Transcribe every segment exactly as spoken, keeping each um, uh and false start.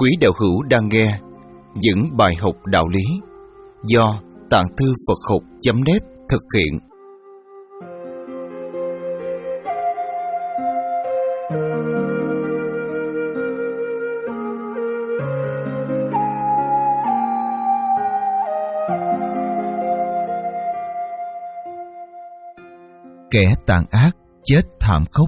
Quý đạo hữu đang nghe những bài học đạo lý do Tạng Thư Phật Học chấm net thực hiện. Kẻ tàn ác chết thảm khốc.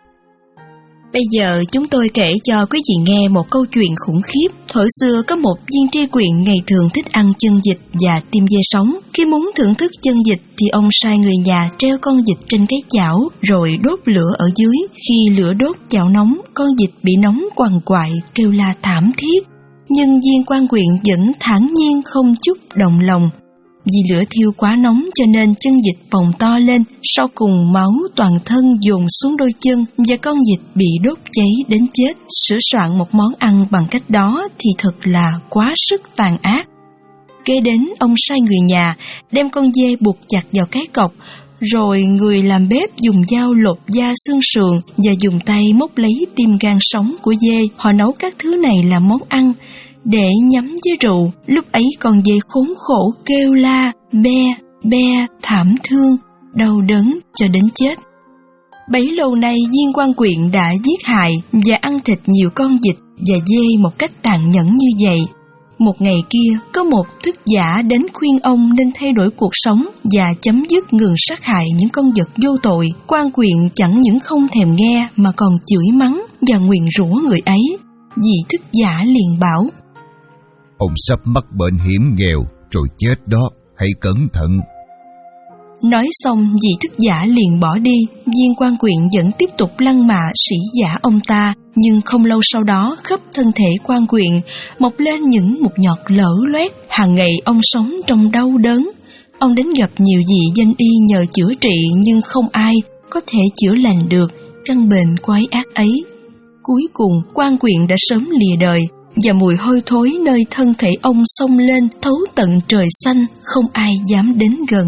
Bây giờ chúng tôi kể cho quý vị nghe một câu chuyện khủng khiếp. Thuở xưa có một viên tri quyền ngày thường thích ăn chân vịt và tim dê sống. Khi muốn thưởng thức chân vịt thì ông sai người nhà treo con vịt trên cái chảo rồi đốt lửa ở dưới. Khi lửa đốt chảo nóng, con vịt bị nóng quằn quại kêu la thảm thiết. Nhưng viên quan huyện vẫn thản nhiên không chút động lòng. Vì lửa thiêu quá nóng cho nên chân vịt phồng to lên, sau cùng máu toàn thân dồn xuống đôi chân và con vịt bị đốt cháy đến chết. Sửa soạn một món ăn bằng cách đó thì thật là quá sức tàn ác. Kế đến ông sai người nhà đem con dê buộc chặt vào cái cọc, rồi người làm bếp dùng dao lột da xương sườn và dùng tay móc lấy tim gan sống của dê. Họ nấu các thứ này làm món ăn để nhắm với rượu. Lúc ấy con dê khốn khổ kêu la, be, be, thảm thương, đau đớn cho đến chết. Bấy lâu nay viên quan quyện đã giết hại và ăn thịt nhiều con vịt và dê một cách tàn nhẫn như vậy. Một ngày kia, có một thức giả đến khuyên ông nên thay đổi cuộc sống và chấm dứt ngừng sát hại những con vật vô tội. Quan quyện chẳng những không thèm nghe mà còn chửi mắng và nguyền rủa người ấy. Vị thức giả liền bảo: Ông sắp mắc bệnh hiểm nghèo rồi chết đó, hãy cẩn thận. Nói xong vị thức giả liền bỏ đi. Viên quan quyện vẫn tiếp tục lăng mạ sĩ giả ông ta. Nhưng không lâu sau đó, khắp thân thể quan quyện mọc lên những mụn nhọt lở loét. Hàng ngày ông sống trong đau đớn. Ông đến gặp nhiều vị danh y nhờ chữa trị, nhưng không ai có thể chữa lành được căn bệnh quái ác ấy. Cuối cùng quan quyện đã sớm lìa đời, và mùi hôi thối nơi thân thể ông xông lên thấu tận trời xanh, không ai dám đến gần.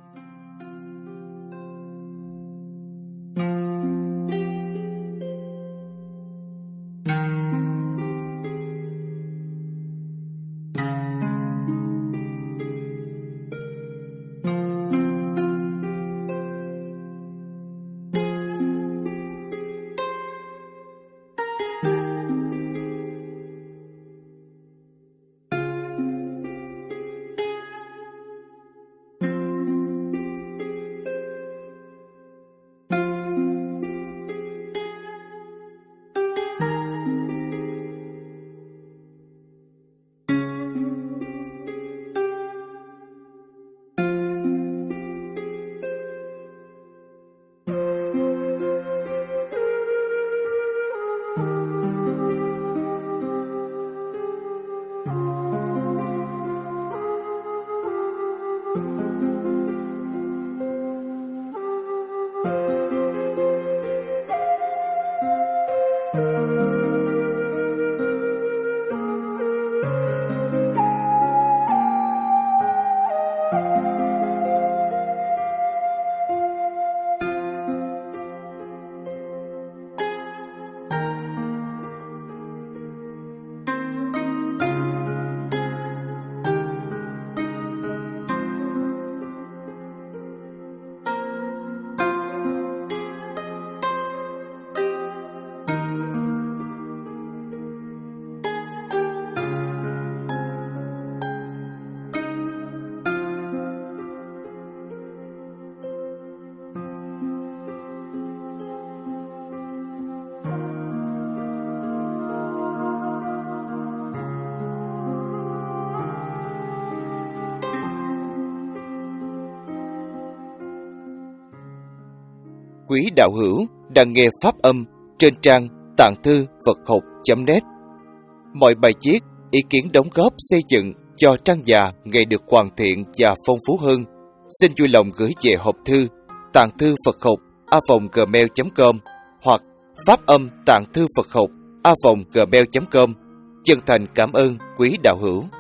Quý đạo hữu đang nghe pháp âm trên trang Tạng Thư Phật Học chấm net. Mọi bài viết, ý kiến đóng góp xây dựng cho trang già ngày được hoàn thiện và phong phú hơn, xin vui lòng gửi về hộp thư Tạng Thư Phật Học a vòng gmail chấm com hoặc pháp âm Tạng Thư Phật Học a vòng gmail chấm com. Chân thành cảm ơn quý đạo hữu.